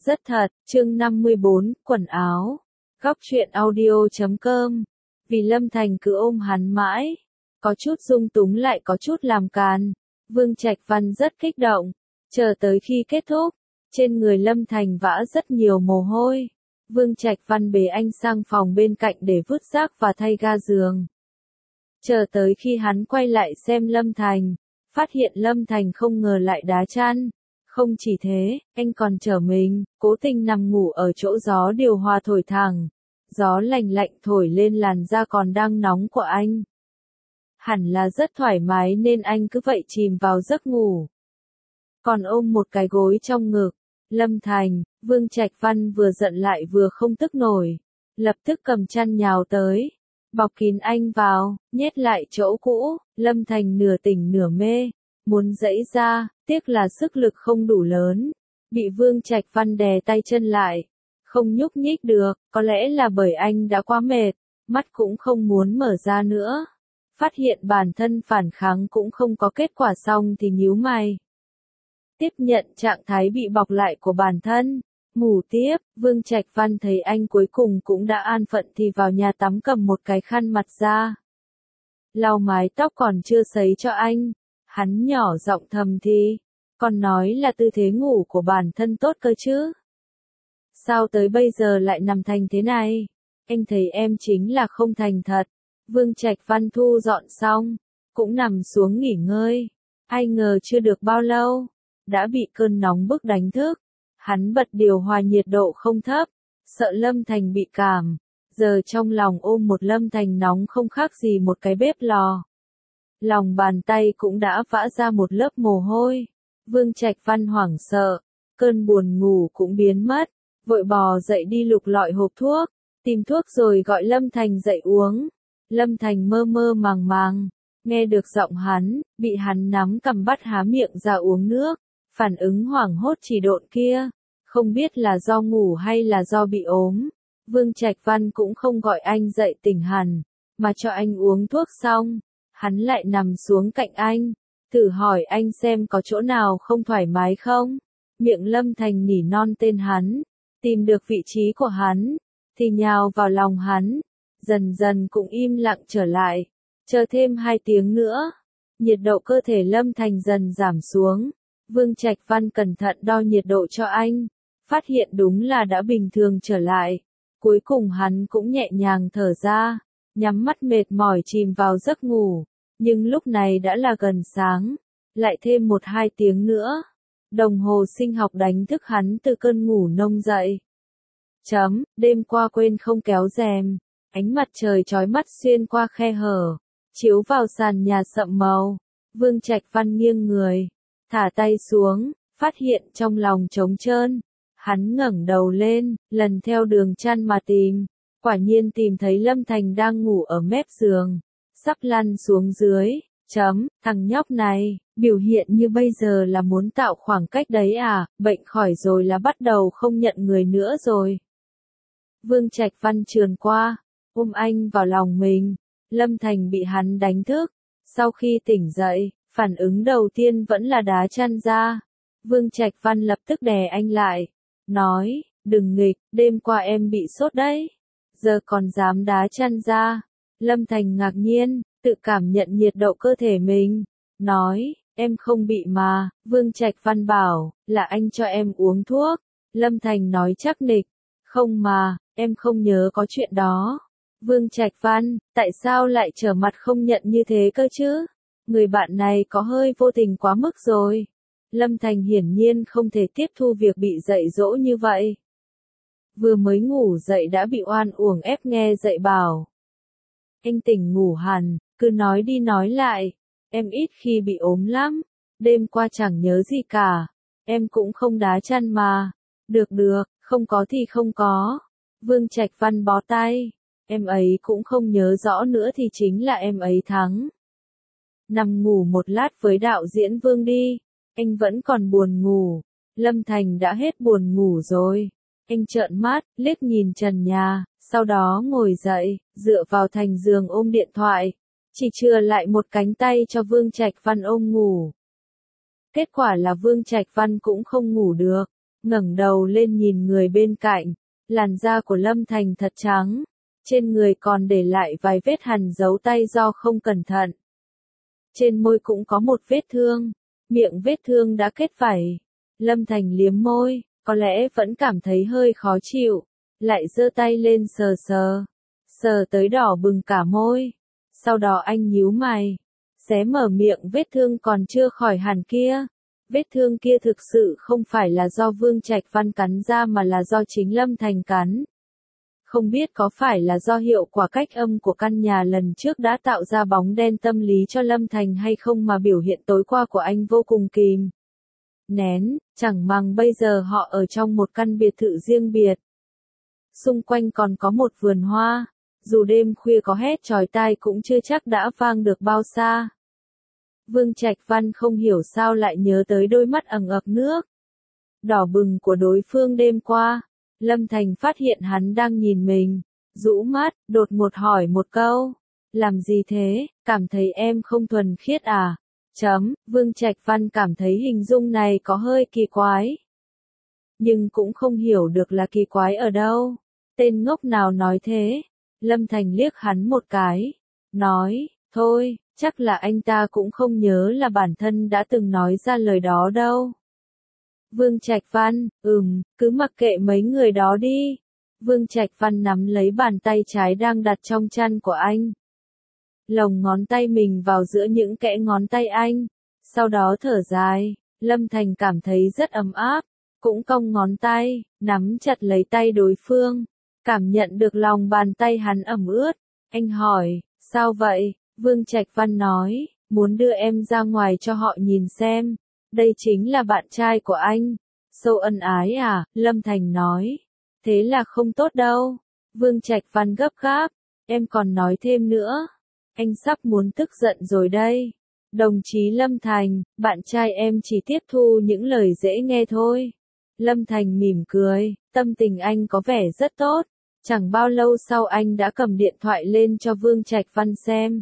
Rất thật, chương 54, quần áo. Góc truyện audio.com. Vì Lâm Thành cứ ôm hắn mãi, có chút dung túng lại có chút làm càn. Vương Trạch Văn rất kích động, chờ tới khi kết thúc, trên người Lâm Thành vã rất nhiều mồ hôi. Vương Trạch Văn bế anh sang phòng bên cạnh để vứt rác và thay ga giường. Chờ tới khi hắn quay lại xem Lâm Thành, phát hiện Lâm Thành không ngờ lại đá chăn. Không chỉ thế, anh còn chở mình, cố tình nằm ngủ ở chỗ gió điều hòa thổi thẳng. Gió lạnh lạnh thổi lên làn da còn đang nóng của anh. Hẳn là rất thoải mái nên anh cứ vậy chìm vào giấc ngủ. Còn ôm một cái gối trong ngực, Lâm Thành, Vương Trạch Văn vừa giận lại vừa không tức nổi. Lập tức cầm chăn nhào tới, bọc kín anh vào, nhét lại chỗ cũ. Lâm Thành nửa tỉnh nửa mê, muốn giãy ra, tiếc là sức lực không đủ lớn. Bị Vương Trạch Văn đè tay chân lại, không nhúc nhích được, có lẽ là bởi anh đã quá mệt, mắt cũng không muốn mở ra nữa. Phát hiện bản thân phản kháng cũng không có kết quả xong thì nhíu mày. Tiếp nhận trạng thái bị bọc lại của bản thân, ngủ tiếp. Vương Trạch Văn thấy anh cuối cùng cũng đã an phận thì vào nhà tắm cầm một cái khăn mặt ra. Lau mái tóc còn chưa sấy cho anh, hắn nhỏ giọng thầm thì, còn nói là tư thế ngủ của bản thân tốt cơ chứ. Sao tới bây giờ lại nằm thành thế này? Anh thấy em chính là không thành thật. Vương Trạch Văn thu dọn xong, cũng nằm xuống nghỉ ngơi. Ai ngờ chưa được bao lâu, đã bị cơn nóng bức đánh thức. Hắn bật điều hòa nhiệt độ không thấp, sợ Lâm Thành bị cảm. Giờ trong lòng ôm một Lâm Thành nóng không khác gì một cái bếp lò. Lòng bàn tay cũng đã vã ra một lớp mồ hôi. Vương Trạch Văn hoảng sợ, cơn buồn ngủ cũng biến mất, vội bò dậy đi lục lọi hộp thuốc, tìm thuốc rồi gọi Lâm Thành dậy uống. Lâm Thành mơ mơ màng màng, nghe được giọng hắn, bị hắn nắm cầm bắt há miệng ra uống nước, phản ứng hoảng hốt chỉ độn kia, không biết là do ngủ hay là do bị ốm. Vương Trạch Văn cũng không gọi anh dậy tỉnh hẳn, mà cho anh uống thuốc xong, hắn lại nằm xuống cạnh anh, thử hỏi anh xem có chỗ nào không thoải mái không. Miệng Lâm Thành nỉ non tên hắn, tìm được vị trí của hắn, thì nhào vào lòng hắn, dần dần cũng im lặng trở lại. Chờ thêm 2 tiếng nữa, nhiệt độ cơ thể Lâm Thành dần giảm xuống. Vương Trạch Văn cẩn thận đo nhiệt độ cho anh, phát hiện đúng là đã bình thường trở lại. Cuối cùng hắn cũng nhẹ nhàng thở ra, nhắm mắt mệt mỏi chìm vào giấc ngủ. Nhưng lúc này đã là gần sáng, lại thêm 1-2 tiếng nữa. Đồng hồ sinh học đánh thức hắn từ cơn ngủ nông dậy. Đêm qua quên không kéo rèm, ánh mặt trời chói mắt xuyên qua khe hở, chiếu vào sàn nhà sậm màu. Vương Trạch Văn nghiêng người, thả tay xuống, phát hiện trong lòng trống trơn. Hắn ngẩng đầu lên, lần theo đường chăn mà tìm, quả nhiên tìm thấy Lâm Thành đang ngủ ở mép giường, sắp lăn xuống dưới. Thằng nhóc này, biểu hiện như bây giờ là muốn tạo khoảng cách đấy à, bệnh khỏi rồi là bắt đầu không nhận người nữa rồi. Vương Trạch Văn trườn qua, ôm anh vào lòng mình. Lâm Thành bị hắn đánh thức, sau khi tỉnh dậy, phản ứng đầu tiên vẫn là đá chăn ra. Vương Trạch Văn lập tức đè anh lại, nói, đừng nghịch, đêm qua em bị sốt đấy, giờ còn dám đá chăn ra. Lâm Thành ngạc nhiên, tự cảm nhận nhiệt độ cơ thể mình, nói, em không bị mà. Vương Trạch Văn bảo, là anh cho em uống thuốc. Lâm Thành nói chắc nịch, không mà, em không nhớ có chuyện đó. Vương Trạch Văn, tại sao lại trở mặt không nhận như thế cơ chứ? Người bạn này có hơi vô tình quá mức rồi. Lâm Thành hiển nhiên không thể tiếp thu việc bị dạy dỗ như vậy. Vừa mới ngủ dậy đã bị oan uổng ép nghe dạy bảo. Anh tỉnh ngủ hẳn, cứ nói đi nói lại, em ít khi bị ốm lắm, đêm qua chẳng nhớ gì cả, em cũng không đá chăn mà. Được, không có thì không có. Vương Trạch Văn bó tay, em ấy cũng không nhớ rõ nữa thì chính là em ấy thắng. Nằm ngủ một lát với đạo diễn Vương đi, anh vẫn còn buồn ngủ. Lâm Thành đã hết buồn ngủ rồi. Anh trợn mắt, liếc nhìn trần nhà, sau đó ngồi dậy, dựa vào thành giường ôm điện thoại, chỉ chừa lại một cánh tay cho Vương Trạch Văn ôm ngủ. Kết quả là Vương Trạch Văn cũng không ngủ được, ngẩng đầu lên nhìn người bên cạnh, làn da của Lâm Thành thật trắng, trên người còn để lại vài vết hằn dấu tay do không cẩn thận. Trên môi cũng có một vết thương, miệng vết thương đã kết vảy. Lâm Thành liếm môi, có lẽ vẫn cảm thấy hơi khó chịu, lại giơ tay lên sờ tới đỏ bừng cả môi. Sau đó anh nhíu mày, xé mở miệng vết thương còn chưa khỏi hẳn kia. Vết thương kia thực sự không phải là do Vương Trạch Văn cắn ra mà là do chính Lâm Thành cắn. Không biết có phải là do hiệu quả cách âm của căn nhà lần trước đã tạo ra bóng đen tâm lý cho Lâm Thành hay không mà biểu hiện tối qua của anh vô cùng kìm nén, chẳng màng bây giờ họ ở trong một căn biệt thự riêng biệt. Xung quanh còn có một vườn hoa, dù đêm khuya có hét chói tai cũng chưa chắc đã vang được bao xa. Vương Trạch Văn không hiểu sao lại nhớ tới đôi mắt ẩn ực nước đỏ bừng của đối phương đêm qua. Lâm Thành phát hiện hắn đang nhìn mình, rũ mắt, đột ngột hỏi một câu. Làm gì thế, cảm thấy em không thuần khiết à? Vương Trạch Văn cảm thấy hình dung này có hơi kỳ quái. Nhưng cũng không hiểu được là kỳ quái ở đâu. Tên ngốc nào nói thế? Lâm Thành liếc hắn một cái, nói, thôi, chắc là anh ta cũng không nhớ là bản thân đã từng nói ra lời đó đâu. Vương Trạch Văn, cứ mặc kệ mấy người đó đi. Vương Trạch Văn nắm lấy bàn tay trái đang đặt trong chăn của anh. Lồng ngón tay mình vào giữa những kẽ ngón tay anh. Sau đó thở dài, Lâm Thành cảm thấy rất ấm áp. Cũng cong ngón tay, nắm chặt lấy tay đối phương. Cảm nhận được lòng bàn tay hắn ẩm ướt. Anh hỏi, sao vậy? Vương Trạch Văn nói, muốn đưa em ra ngoài cho họ nhìn xem. Đây chính là bạn trai của anh. Sâu ân ái à? Lâm Thành nói. Thế là không tốt đâu. Vương Trạch Văn gấp gáp. Em còn nói thêm nữa. Anh sắp muốn tức giận rồi đây. Đồng chí Lâm Thành, bạn trai em chỉ tiếp thu những lời dễ nghe thôi. Lâm Thành mỉm cười, tâm tình anh có vẻ rất tốt. Chẳng bao lâu sau anh đã cầm điện thoại lên cho Vương Trạch Văn xem.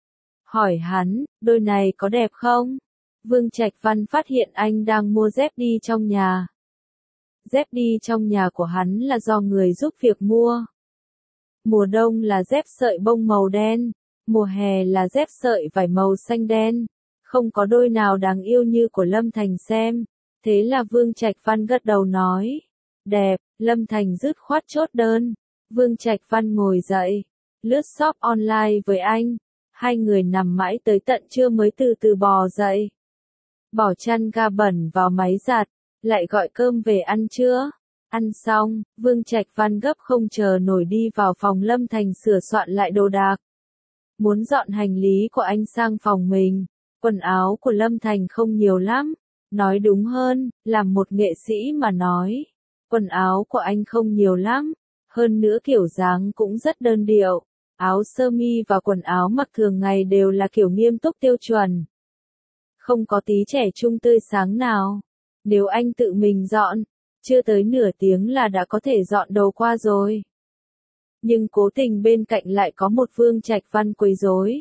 Hỏi hắn, đôi này có đẹp không? Vương Trạch Văn phát hiện anh đang mua dép đi trong nhà. Dép đi trong nhà của hắn là do người giúp việc mua. Mùa đông là dép sợi bông màu đen, mùa hè là dép sợi vải màu xanh đen. Không có đôi nào đáng yêu như của Lâm Thành xem. Thế là Vương Trạch Văn gật đầu nói. Đẹp, Lâm Thành dứt khoát chốt đơn. Vương Trạch Văn ngồi dậy, lướt shop online với anh. Hai người nằm mãi tới tận trưa mới từ từ bò dậy. Bỏ chăn ga bẩn vào máy giặt, lại gọi cơm về ăn trưa. Ăn xong, Vương Trạch Văn gấp không chờ nổi đi vào phòng Lâm Thành sửa soạn lại đồ đạc. Muốn dọn hành lý của anh sang phòng mình. Quần áo của Lâm Thành không nhiều lắm. Nói đúng hơn, làm một nghệ sĩ mà nói. Quần áo của anh không nhiều lắm. Hơn nữa kiểu dáng cũng rất đơn điệu. Áo sơ mi và quần áo mặc thường ngày đều là kiểu nghiêm túc tiêu chuẩn. Không có tí trẻ trung tươi sáng nào. Nếu anh tự mình dọn, chưa tới nửa tiếng là đã có thể dọn đồ qua rồi. Nhưng cố tình bên cạnh lại có một Vương Trạch Văn quấy rối.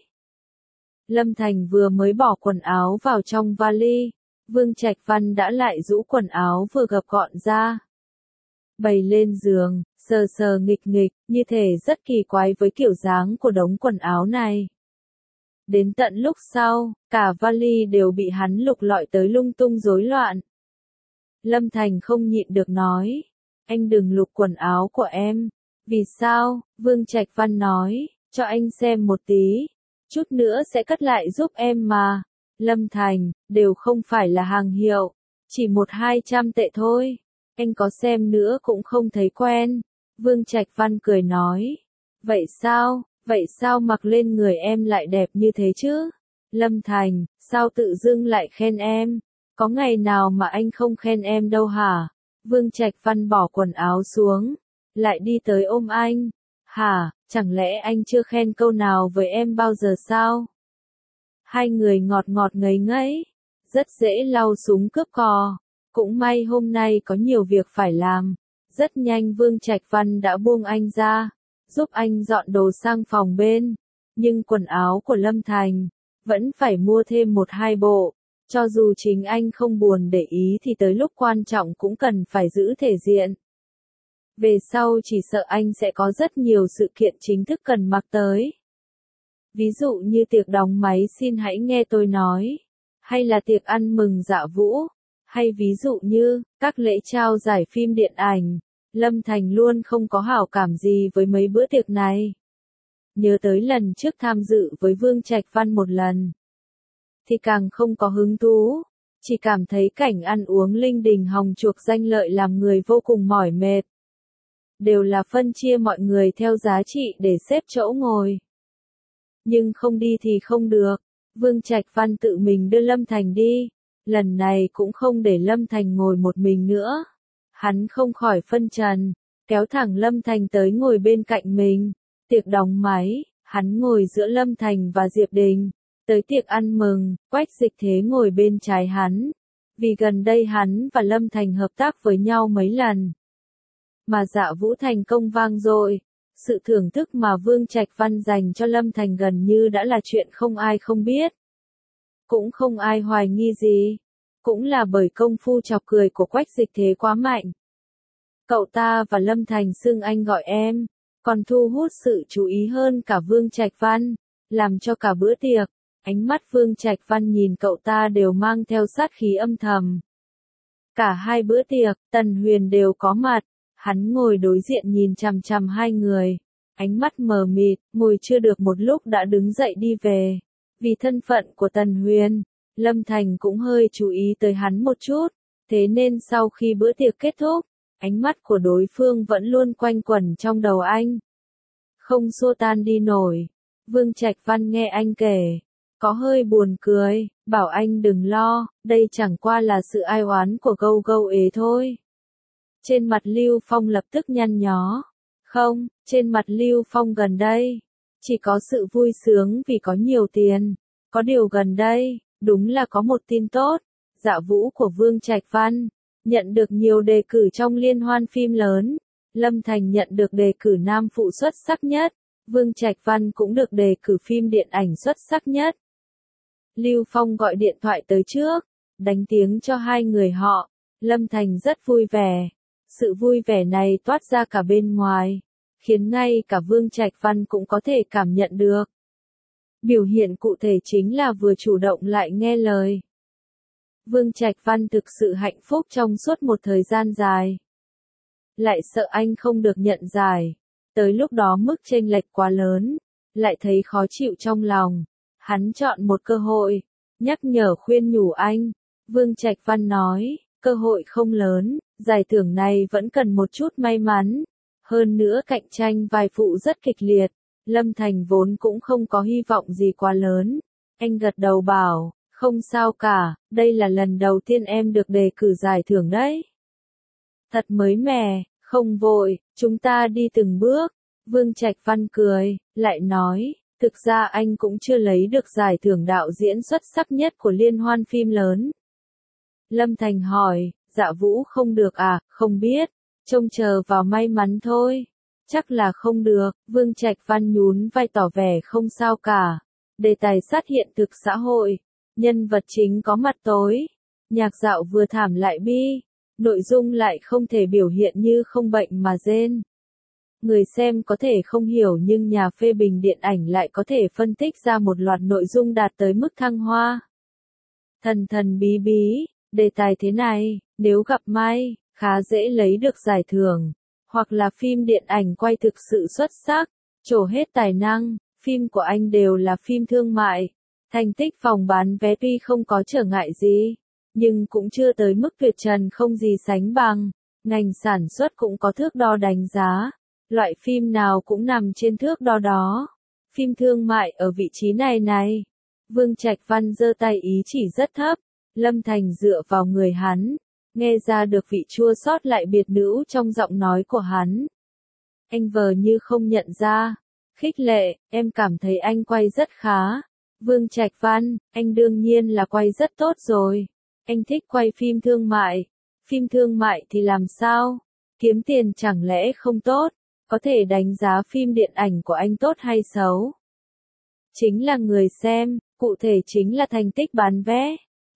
Lâm Thành vừa mới bỏ quần áo vào trong vali, Vương Trạch Văn đã lại rũ quần áo vừa gập gọn ra. Bày lên giường, sờ nghịch nghịch, như thể rất kỳ quái với kiểu dáng của đống quần áo này. Đến tận lúc sau, cả vali đều bị hắn lục lọi tới lung tung rối loạn. Lâm Thành không nhịn được nói, anh đừng lục quần áo của em. Vì sao? Vương Trạch Văn nói, cho anh xem một tí. Chút nữa sẽ cất lại giúp em mà. Lâm Thành, đều không phải là hàng hiệu. Chỉ 100-200 tệ thôi. Anh có xem nữa cũng không thấy quen. Vương Trạch Văn cười nói. Vậy sao mặc lên người em lại đẹp như thế chứ? Lâm Thành, sao tự dưng lại khen em? Có ngày nào mà anh không khen em đâu hả? Vương Trạch Văn bỏ quần áo xuống. Lại đi tới ôm anh. Hả, chẳng lẽ anh chưa khen câu nào với em bao giờ sao? Hai người ngọt ngọt ngấy ngấy. Rất dễ lau súng cướp cò. Cũng may hôm nay có nhiều việc phải làm. Rất nhanh Vương Trạch Văn đã buông anh ra, giúp anh dọn đồ sang phòng bên. Nhưng quần áo của Lâm Thành vẫn phải mua thêm 1-2 bộ. Cho dù chính anh không buồn để ý thì tới lúc quan trọng cũng cần phải giữ thể diện. Về sau chỉ sợ anh sẽ có rất nhiều sự kiện chính thức cần mặc tới. Ví dụ như tiệc đóng máy xin hãy nghe tôi nói, hay là tiệc ăn mừng Dạ Vũ, hay ví dụ như các lễ trao giải phim điện ảnh. Lâm Thành luôn không có hảo cảm gì với mấy bữa tiệc này. Nhớ tới lần trước tham dự với Vương Trạch Văn một lần, thì càng không có hứng thú, chỉ cảm thấy cảnh ăn uống linh đình hòng chuộc danh lợi làm người vô cùng mỏi mệt. Đều là phân chia mọi người theo giá trị để xếp chỗ ngồi. Nhưng không đi thì không được, Vương Trạch Văn tự mình đưa Lâm Thành đi, lần này cũng không để Lâm Thành ngồi một mình nữa. Hắn không khỏi phân trần, kéo thẳng Lâm Thành tới ngồi bên cạnh mình. Tiệc đóng máy, hắn ngồi giữa Lâm Thành và Diệp Đình. Tới tiệc ăn mừng, Quách Dịch Thế ngồi bên trái hắn. Vì gần đây hắn và Lâm Thành hợp tác với nhau mấy lần. Mà Dạ Vũ thành công vang dội. Sự thưởng thức mà Vương Trạch Văn dành cho Lâm Thành gần như đã là chuyện không ai không biết. Cũng không ai hoài nghi gì. Cũng là bởi công phu chọc cười của Quách Dịch Thế quá mạnh. Cậu ta và Lâm Thành xưng anh gọi em, còn thu hút sự chú ý hơn cả Vương Trạch Văn, làm cho cả bữa tiệc, ánh mắt Vương Trạch Văn nhìn cậu ta đều mang theo sát khí âm thầm. Cả hai bữa tiệc, Tần Huyền đều có mặt, hắn ngồi đối diện nhìn chằm chằm hai người, ánh mắt mờ mịt, ngồi chưa được một lúc đã đứng dậy đi về. Vì thân phận của Tần Huyền, Lâm Thành cũng hơi chú ý tới hắn một chút, thế nên sau khi bữa tiệc kết thúc, ánh mắt của đối phương vẫn luôn quanh quẩn trong đầu anh. Không xua tan đi nổi. Vương Trạch Văn nghe anh kể, có hơi buồn cười, bảo anh đừng lo, đây chẳng qua là sự ai oán của gâu gâu ế thôi. Trên mặt Lưu Phong lập tức nhăn nhó. Không, trên mặt Lưu Phong gần đây, chỉ có sự vui sướng vì có nhiều tiền. Có điều gần đây, đúng là có một tin tốt, Dạ Vũ của Vương Trạch Văn nhận được nhiều đề cử trong liên hoan phim lớn. Lâm Thành nhận được đề cử nam phụ xuất sắc nhất, Vương Trạch Văn cũng được đề cử phim điện ảnh xuất sắc nhất. Lưu Phong gọi điện thoại tới trước, đánh tiếng cho hai người họ. Lâm Thành rất vui vẻ. Sự vui vẻ này toát ra cả bên ngoài, khiến ngay cả Vương Trạch Văn cũng có thể cảm nhận được. Biểu hiện cụ thể chính là vừa chủ động lại nghe lời. Vương Trạch Văn thực sự hạnh phúc trong suốt một thời gian dài. Lại sợ anh không được nhận giải. Tới lúc đó mức chênh lệch quá lớn, lại thấy khó chịu trong lòng. Hắn chọn một cơ hội, nhắc nhở khuyên nhủ anh. Vương Trạch Văn nói, cơ hội không lớn, giải thưởng này vẫn cần một chút may mắn. Hơn nữa cạnh tranh vai phụ rất kịch liệt. Lâm Thành vốn cũng không có hy vọng gì quá lớn. Anh gật đầu bảo, không sao cả, đây là lần đầu tiên em được đề cử giải thưởng đấy. Thật mới mẻ, không vội, chúng ta đi từng bước. Vương Trạch Văn cười, lại nói, thực ra anh cũng chưa lấy được giải thưởng đạo diễn xuất sắc nhất của liên hoan phim lớn. Lâm Thành hỏi, Dạ Vũ không được à, không biết, trông chờ vào may mắn thôi. Chắc là không được, Vương Trạch Văn nhún vai tỏ vẻ không sao cả. Đề tài sát hiện thực xã hội, nhân vật chính có mặt tối, nhạc dạo vừa thảm lại bi, nội dung lại không thể biểu hiện như không bệnh mà rên. Người xem có thể không hiểu nhưng nhà phê bình điện ảnh lại có thể phân tích ra một loạt nội dung đạt tới mức thăng hoa. Thần thần bí bí, đề tài thế này, nếu gặp may, khá dễ lấy được giải thưởng. Hoặc là phim điện ảnh quay thực sự xuất sắc, trổ hết tài năng, phim của anh đều là phim thương mại. Thành tích phòng bán vé tuy không có trở ngại gì, nhưng cũng chưa tới mức tuyệt trần không gì sánh bằng. Ngành sản xuất cũng có thước đo đánh giá. Loại phim nào cũng nằm trên thước đo đó. Phim thương mại ở vị trí này này. Vương Trạch Văn giơ tay ý chỉ rất thấp. Lâm Thành dựa vào người hắn, nghe ra được vị chua xót lại biệt nữ trong giọng nói của hắn. Anh vờ như không nhận ra. Khích lệ, em cảm thấy anh quay rất khá. Vương Trạch Văn, anh đương nhiên là quay rất tốt rồi. Anh thích quay phim thương mại. Phim thương mại thì làm sao? Kiếm tiền chẳng lẽ không tốt? Có thể đánh giá phim điện ảnh của anh tốt hay xấu? Chính là người xem, cụ thể chính là thành tích bán vé.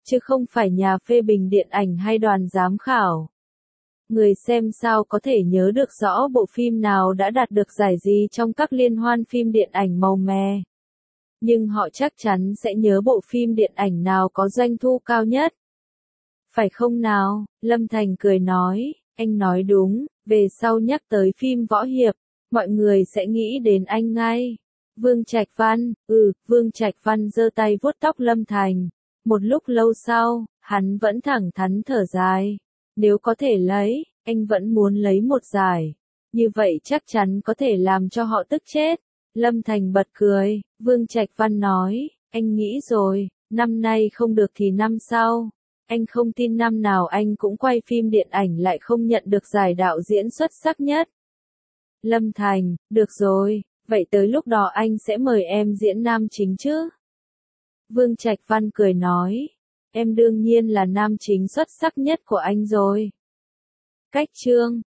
chứ không phải nhà phê bình điện ảnh hay đoàn giám khảo. Người xem sao có thể nhớ được rõ bộ phim nào đã đạt được giải gì trong các liên hoan phim điện ảnh màu mè. Nhưng họ chắc chắn sẽ nhớ bộ phim điện ảnh nào có doanh thu cao nhất. Phải không nào? Lâm Thành cười nói, anh nói đúng, về sau nhắc tới phim võ hiệp, mọi người sẽ nghĩ đến anh ngay. Vương Trạch Văn, Vương Trạch Văn giơ tay vuốt tóc Lâm Thành. Một lúc lâu sau, hắn vẫn thẳng thắn thở dài. Nếu có thể lấy, anh vẫn muốn lấy một giải. Như vậy chắc chắn có thể làm cho họ tức chết. Lâm Thành bật cười, Vương Trạch Văn nói, anh nghĩ rồi, năm nay không được thì năm sau. Anh không tin năm nào anh cũng quay phim điện ảnh lại không nhận được giải đạo diễn xuất sắc nhất. Lâm Thành, được rồi, vậy tới lúc đó anh sẽ mời em diễn nam chính chứ? Vương Trạch Văn cười nói, em đương nhiên là nam chính xuất sắc nhất của anh rồi. Cách chương